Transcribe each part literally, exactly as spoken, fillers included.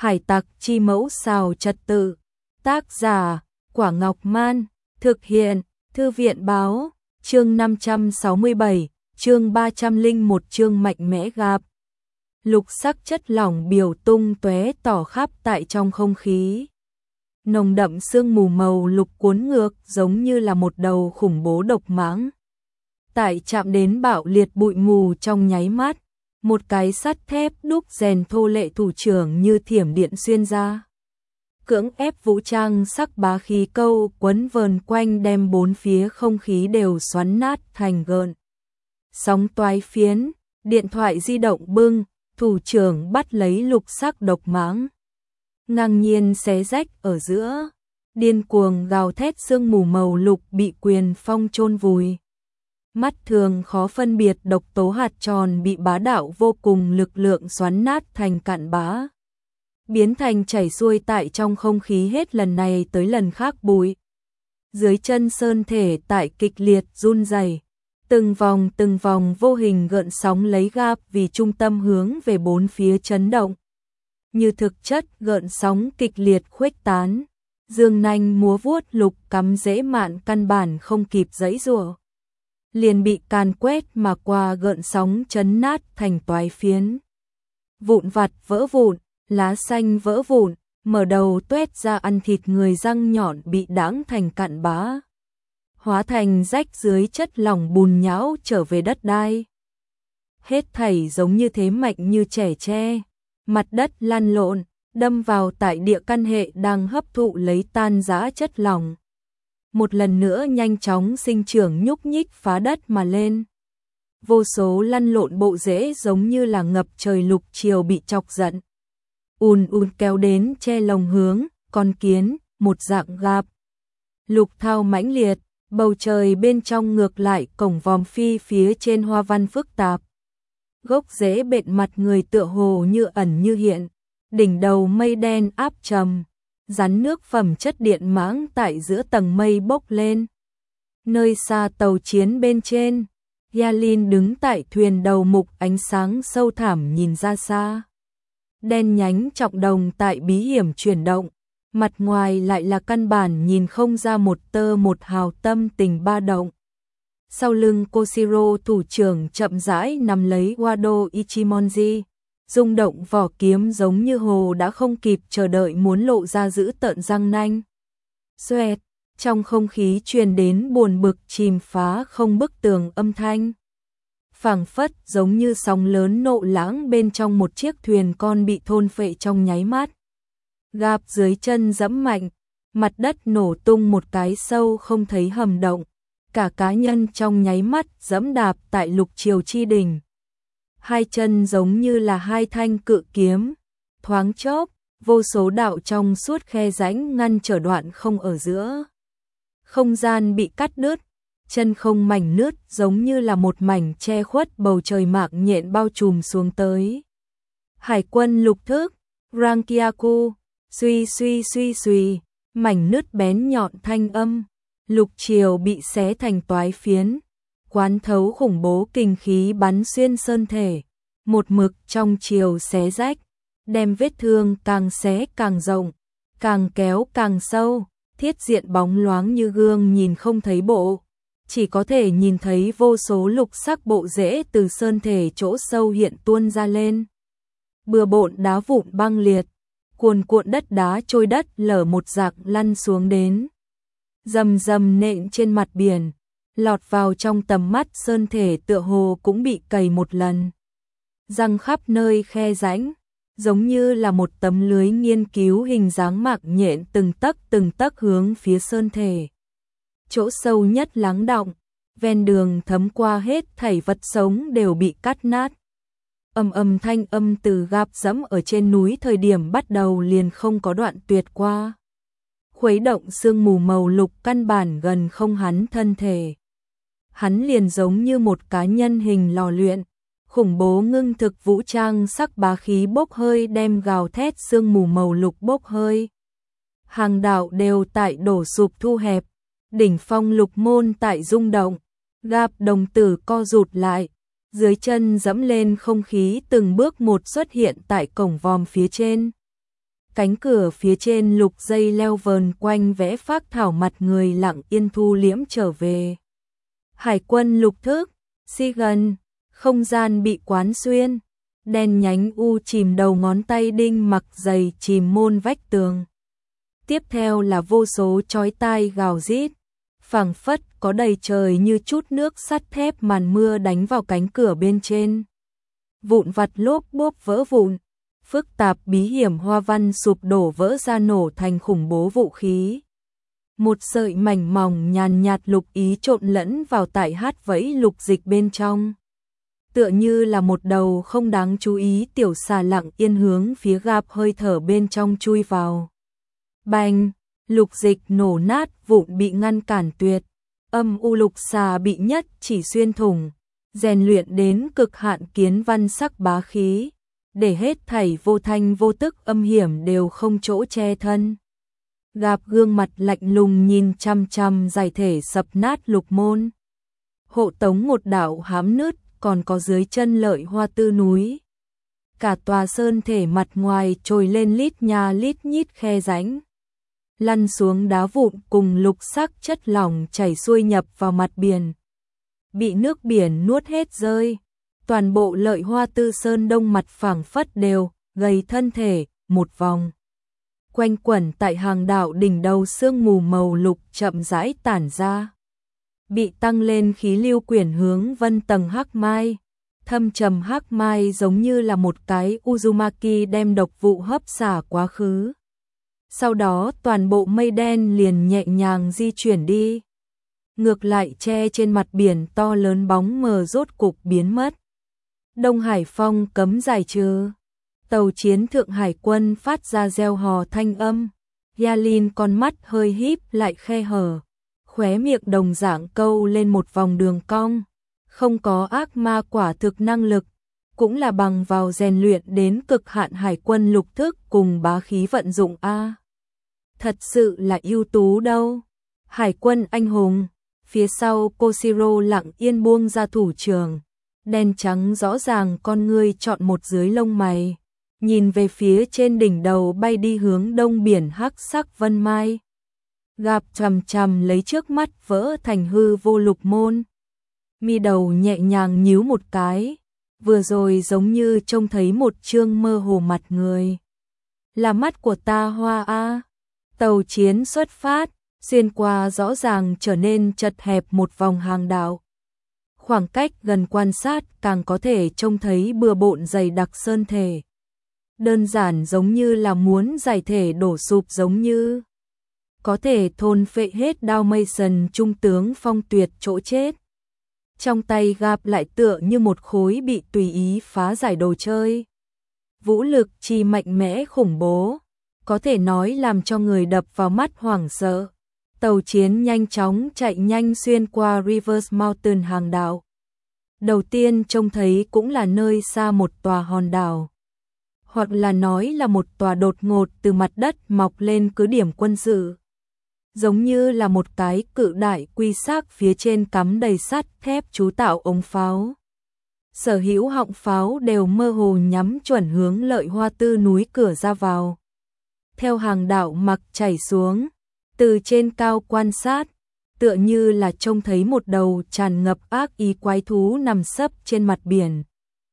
Hải tặc chi mẫu xào trật tự. Tác giả, Quả Ngọc Man. Thực hiện, Thư viện báo. Chương năm trăm sáu mươi bảy, chương ba trăm lẻ một chương mạnh mẽ gặp. Lục sắc chất lỏng biểu tung tóe tỏ khắp tại trong không khí. Nồng đậm sương mù màu lục cuốn ngược giống như là một đầu khủng bố độc mãng. Tại chạm đến bạo liệt bụi mù trong nháy mắt, một cái sắt thép đúc rèn thô lệ thủ trưởng như thiểm điện xuyên ra. Cưỡng ép vũ trang sắc bá khí câu quấn vờn quanh đem bốn phía không khí đều xoắn nát thành gợn. Sóng toái phiến, điện thoại di động bưng, thủ trưởng bắt lấy lục sắc độc mãng. Ngang nhiên xé rách ở giữa, điên cuồng gào thét sương mù màu lục bị quyền phong chôn vùi. Mắt thường khó phân biệt độc tố hạt tròn bị bá đạo vô cùng lực lượng xoắn nát thành cặn bã. Biến thành chảy xuôi tại trong không khí hết lần này tới lần khác bụi. Dưới chân sơn thể tại kịch liệt run rẩy, từng vòng từng vòng vô hình gợn sóng lấy gap vì trung tâm hướng về bốn phía chấn động. Như thực chất gợn sóng kịch liệt khuếch tán, dương nanh múa vuốt lục cắm dễ mạn căn bản không kịp giãy giụa, liền bị càn quét mà qua gợn sóng chấn nát thành toái phiến. Vụn vặt vỡ vụn, lá xanh vỡ vụn, mở đầu tuét ra ăn thịt người răng nhọn bị đãng thành cặn bã, hóa thành rách dưới chất lỏng bùn nhão trở về đất đai. Hết thảy giống như thế mạnh như trẻ tre, mặt đất lăn lộn, đâm vào tại địa căn hệ đang hấp thụ lấy tan rã chất lỏng. Một lần nữa nhanh chóng sinh trưởng nhúc nhích phá đất mà lên. Vô số lăn lộn bộ rễ giống như là ngập trời lục triều bị chọc giận. Ùn ùn kéo đến che lồng hướng, con kiến, một dạng gạp. Lục thao mãnh liệt, bầu trời bên trong ngược lại cổng vòm phi phía trên hoa văn phức tạp. Gốc rễ bện mặt người tựa hồ như ẩn như hiện, đỉnh đầu mây đen áp trầm, rắn nước phẩm chất điện mãng tại giữa tầng mây bốc lên. Nơi xa tàu chiến bên trên, Yalin đứng tại thuyền đầu mục ánh sáng sâu thẳm nhìn ra xa. Đen nhánh trọng đồng tại bí hiểm chuyển động, mặt ngoài lại là căn bản nhìn không ra một tơ một hào tâm tình ba động. Sau lưng Koshiro thủ trưởng chậm rãi nắm lấy Wado Ichimonji, rung động vỏ kiếm giống như hồ đã không kịp chờ đợi muốn lộ ra giữ tợn răng nanh. Xoẹt, trong không khí truyền đến buồn bực chìm phá không bức tường âm thanh. Phảng phất giống như sóng lớn nộ lãng bên trong một chiếc thuyền con bị thôn phệ trong nháy mắt. Gạp dưới chân giẫm mạnh, mặt đất nổ tung một cái sâu không thấy hầm động. Cả cá nhân trong nháy mắt giẫm đạp tại lục triều chi đỉnh. Hai chân giống như là hai thanh cự kiếm, thoáng chốc, vô số đạo trong suốt khe rãnh ngăn trở đoạn không ở giữa. Không gian bị cắt đứt, chân không mảnh nứt giống như là một mảnh che khuất bầu trời mạc nhện bao trùm xuống tới. Hải quân lục thức, Rankyaku, suy suy suy suy, mảnh nứt bén nhọn thanh âm. Lục triều bị xé thành toái phiến, quán thấu khủng bố kinh khí bắn xuyên sơn thể, một mực trong triều xé rách, đem vết thương càng xé càng rộng, càng kéo càng sâu, thiết diện bóng loáng như gương nhìn không thấy bộ, chỉ có thể nhìn thấy vô số lục sắc bộ rễ từ sơn thể chỗ sâu hiện tuôn ra lên. Bừa bộn đá vụn băng liệt, cuồn cuộn đất đá trôi đất lở một rạc lăn xuống đến. Rầm rầm nện trên mặt biển, lọt vào trong tầm mắt sơn thể tựa hồ cũng bị cày một lần. Răng khắp nơi khe rãnh, giống như là một tấm lưới nghiên cứu hình dáng mạc nhện từng tấc từng tấc hướng phía sơn thể. Chỗ sâu nhất lắng đọng, ven đường thấm qua hết thảy vật sống đều bị cắt nát. Âm âm thanh âm từ gạp dẫm ở trên núi thời điểm bắt đầu liền không có đoạn tuyệt qua. Khuấy động sương mù màu lục căn bản gần không hắn thân thể. Hắn liền giống như một cá nhân hình lò luyện, khủng bố ngưng thực vũ trang sắc bá khí bốc hơi đem gào thét sương mù màu lục bốc hơi. Hàng đạo đều tại đổ sụp thu hẹp, đỉnh phong lục môn tại rung động, gạp đồng tử co rụt lại, dưới chân dẫm lên không khí từng bước một xuất hiện tại cổng vòm phía trên. Cánh cửa phía trên lục dây leo vờn quanh vẽ phác thảo mặt người lặng yên thu liễm trở về. Hải quân lục thức, si gần, không gian bị quán xuyên, đen nhánh u chìm đầu ngón tay đinh mặc dày chìm môn vách tường. Tiếp theo là vô số chói tai gào rít, phảng phất có đầy trời như chút nước sắt thép màn mưa đánh vào cánh cửa bên trên. Vụn vặt lốp bốp vỡ vụn, phức tạp bí hiểm hoa văn sụp đổ vỡ ra nổ thành khủng bố vũ khí. Một sợi mảnh mỏng nhàn nhạt lục ý trộn lẫn vào tại hát vẫy lục dịch bên trong. Tựa như là một đầu không đáng chú ý tiểu xà lặng yên hướng phía gạp hơi thở bên trong chui vào. Bành, lục dịch nổ nát vụn bị ngăn cản tuyệt. Âm u lục xà bị nhất chỉ xuyên thủng, rèn luyện đến cực hạn kiến văn sắc bá khí, để hết thảy vô thanh vô tức âm hiểm đều không chỗ che thân. Gạp gương mặt lạnh lùng nhìn chăm chăm giải thể sập nát lục môn. Hộ tống một đạo hám nứt, còn có dưới chân Lợi Hoa Tư núi. Cả tòa sơn thể mặt ngoài trồi lên lít nha lít nhít khe rãnh, lăn xuống đá vụn cùng lục sắc chất lỏng chảy xuôi nhập vào mặt biển. Bị nước biển nuốt hết rơi, toàn bộ Lợi Hoa Tư sơn đông mặt phẳng phất đều, gầy thân thể, một vòng. Quanh quẩn tại hàng đạo đỉnh đầu sương mù màu lục chậm rãi tản ra. Bị tăng lên khí lưu quyển hướng vân tầng hắc mai, thâm trầm hắc mai giống như là một cái Uzumaki đem độc vụ hấp xả quá khứ. Sau đó toàn bộ mây đen liền nhẹ nhàng di chuyển đi. Ngược lại che trên mặt biển to lớn bóng mờ rốt cục biến mất. Đông Hải Phong cấm giải trừ. Tàu chiến Thượng Hải quân phát ra reo hò thanh âm. Yalin con mắt hơi híp lại khe hở, khóe miệng đồng dạng câu lên một vòng đường cong. Không có ác ma quả thực năng lực, cũng là bằng vào rèn luyện đến cực hạn hải quân lục thức cùng bá khí vận dụng a. Thật sự là ưu tú đâu. Hải quân anh hùng. Phía sau Koshiro lặng yên buông ra thủ trưởng, đen trắng rõ ràng con ngươi chọn một dưới lông mày, nhìn về phía trên đỉnh đầu bay đi hướng đông biển hắc sắc vân mai. Gạp chằm chằm lấy trước mắt vỡ thành hư vô lục môn. Mi đầu nhẹ nhàng nhíu một cái, vừa rồi giống như trông thấy một trương mơ hồ mặt người. Là mắt của ta hoa a. Tàu chiến xuất phát, xuyên qua rõ ràng trở nên chật hẹp một vòng hàng đạo. Khoảng cách gần quan sát càng có thể trông thấy bừa bộn dày đặc sơn thể. Đơn giản giống như là muốn giải thể đổ sụp, giống như có thể thôn phệ hết Đao Mây Sần trung tướng Phong Tuyệt chỗ chết. Trong tay Gạp lại tựa như một khối bị tùy ý phá giải đồ chơi. Vũ lực chi mạnh mẽ khủng bố, có thể nói làm cho người đập vào mắt hoảng sợ. Tàu chiến nhanh chóng chạy nhanh xuyên qua Reverse Mountain hàng đảo. Đầu tiên trông thấy cũng là nơi xa một tòa hòn đảo, hoặc là nói là một tòa đột ngột từ mặt đất mọc lên cứ điểm quân sự. Giống như là một cái cự đại quy xác phía trên cắm đầy sắt thép chú tạo ống pháo. Sở hữu họng pháo đều mơ hồ nhắm chuẩn hướng Lợi Hoa Tư núi cửa ra vào. Theo hàng đảo mặc chảy xuống, từ trên cao quan sát, tựa như là trông thấy một đầu tràn ngập ác ý quái thú nằm sấp trên mặt biển.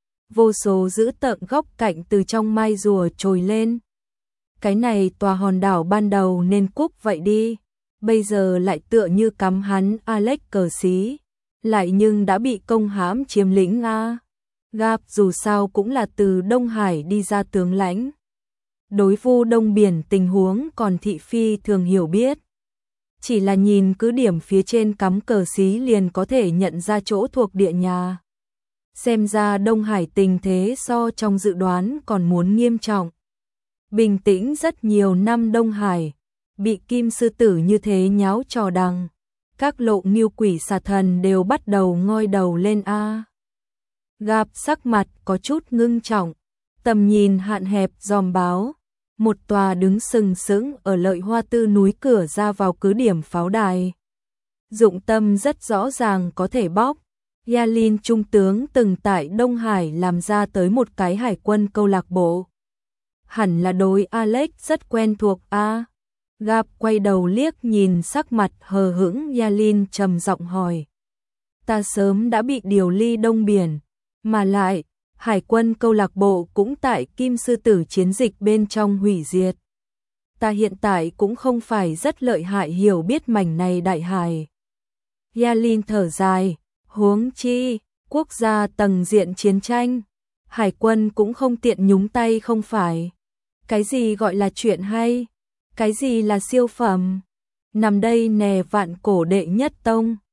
Vô số dữ tợn góc cạnh từ trong mai rùa trồi lên. Cái này tòa hòn đảo ban đầu nên cúp vậy đi, bây giờ lại tựa như cắm hắn Alex cờ xí, lại nhưng đã bị công hãm chiếm lĩnh a. Gạp dù sao cũng là từ Đông Hải đi ra tướng lãnh, đối vu đông biển tình huống còn thị phi thường hiểu biết. Chỉ là nhìn cứ điểm phía trên cắm cờ xí liền có thể nhận ra chỗ thuộc địa nhà. Xem ra Đông Hải tình thế so trong dự đoán còn muốn nghiêm trọng. Bình tĩnh rất nhiều năm Đông Hải, bị kim sư tử như thế nháo trò đằng. Các lộ nghiêu quỷ xà thần đều bắt đầu ngoi đầu lên a. Gạp sắc mặt có chút ngưng trọng, tầm nhìn hạn hẹp dòm báo. Một tòa đứng sừng sững ở Lợi Hoa Tư núi cửa ra vào cứ điểm pháo đài. Dụng tâm rất rõ ràng có thể bóc. Yalin trung tướng từng tại Đông Hải làm ra tới một cái hải quân câu lạc bộ. hẳn là đối Alex rất quen thuộc a. Gap quay đầu liếc nhìn sắc mặt hờ hững Yalin trầm giọng hỏi. Ta sớm đã bị điều ly Đông Biển, mà lại, Hải quân câu lạc bộ cũng tại Kim Sư Tử chiến dịch bên trong hủy diệt. Ta hiện tại cũng không phải rất lợi hại hiểu biết mảnh này đại hải. Yalin thở dài, huống chi, quốc gia tầng diện chiến tranh, Hải quân cũng không tiện nhúng tay không phải. Cái gì gọi là chuyện hay? Cái gì là siêu phẩm? Nằm đây nè vạn cổ đệ nhất tông.